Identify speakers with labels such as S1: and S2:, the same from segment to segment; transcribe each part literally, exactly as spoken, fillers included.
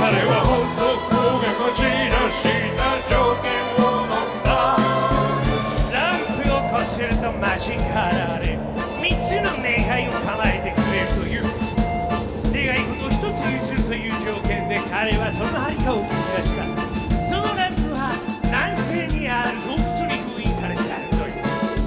S1: 彼は男がこじらした条件を飲んだ。ランプをこするとマジかられ三つの願いを叶えてくれるという願い事を一つ譲るという条件で彼はその張りかを決めました。そのランプは南西にある洞窟に封印されてあるという。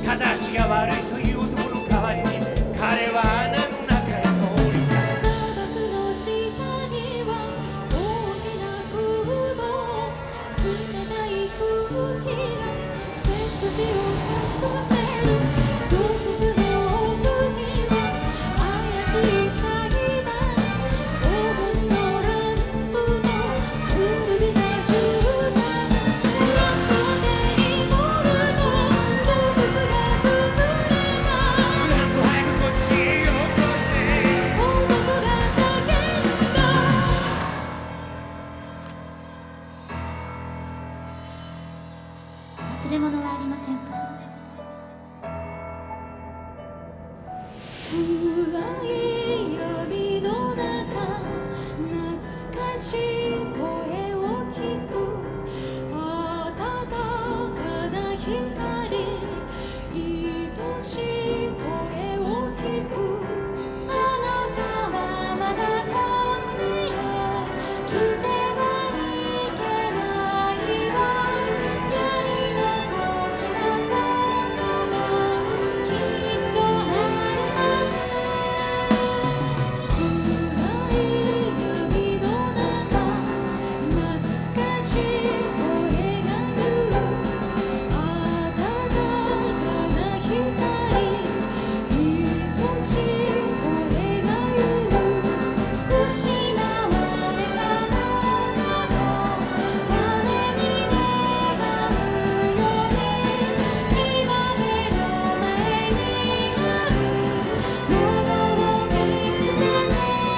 S1: 片足が悪いという男の代わりに彼は穴の中へ放り出す。
S2: 砂漠の下には大きな空洞、冷たい空気が背筋をかすめる。洞窟の奥には怪しい祭壇、黄金のランプの古びた絨毯。ランプで祈ると洞窟が崩れた。
S1: ランプ早くこっちへよこせ。
S2: 男が叫んだ。忘れ物はありませんか？暗い闇の中、懐かしい声を聞く。温かな光、愛しい声を聞く。あなたはまだこっちへ来てはいけないわ。やり残したことがきっとあるはず。暗い闇の中、懐かしい声が言う。温かな光、愛しい声が言う。失われたもののために願うよね。今目の前にあるものを見つめて。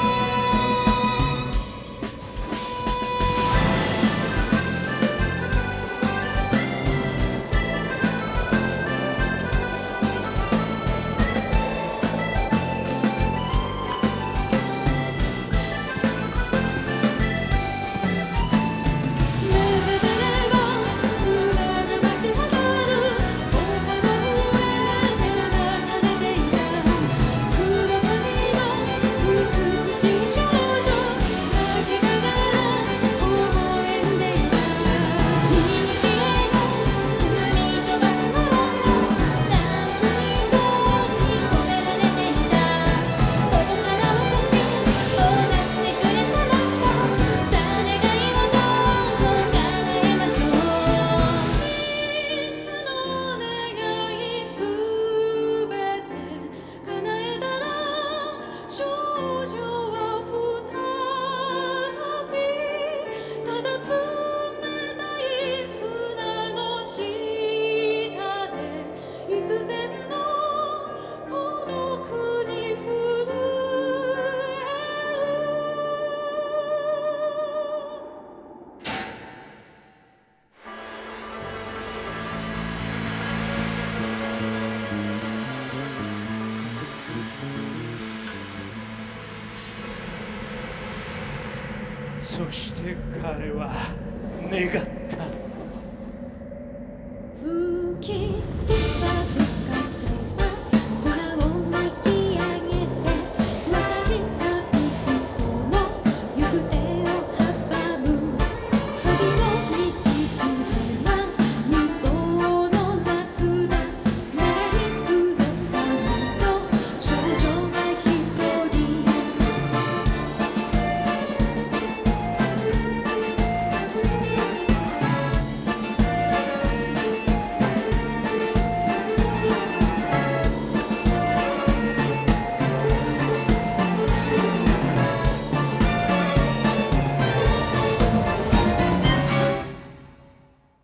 S2: 目覚めれば砂が巻き上がる。丘の上で流れていた黒髪の美しい少女、泣きながら微笑んでいた。古の罪と罰の論のランプに閉じ込められていた。愚かな私を出してくれたマスター、さあ願いをどうぞ叶えましょう。三つの願いすべて叶えたら、少女は再びただ冷たい砂の下で幾千の孤独に震える。
S1: そして彼は願った。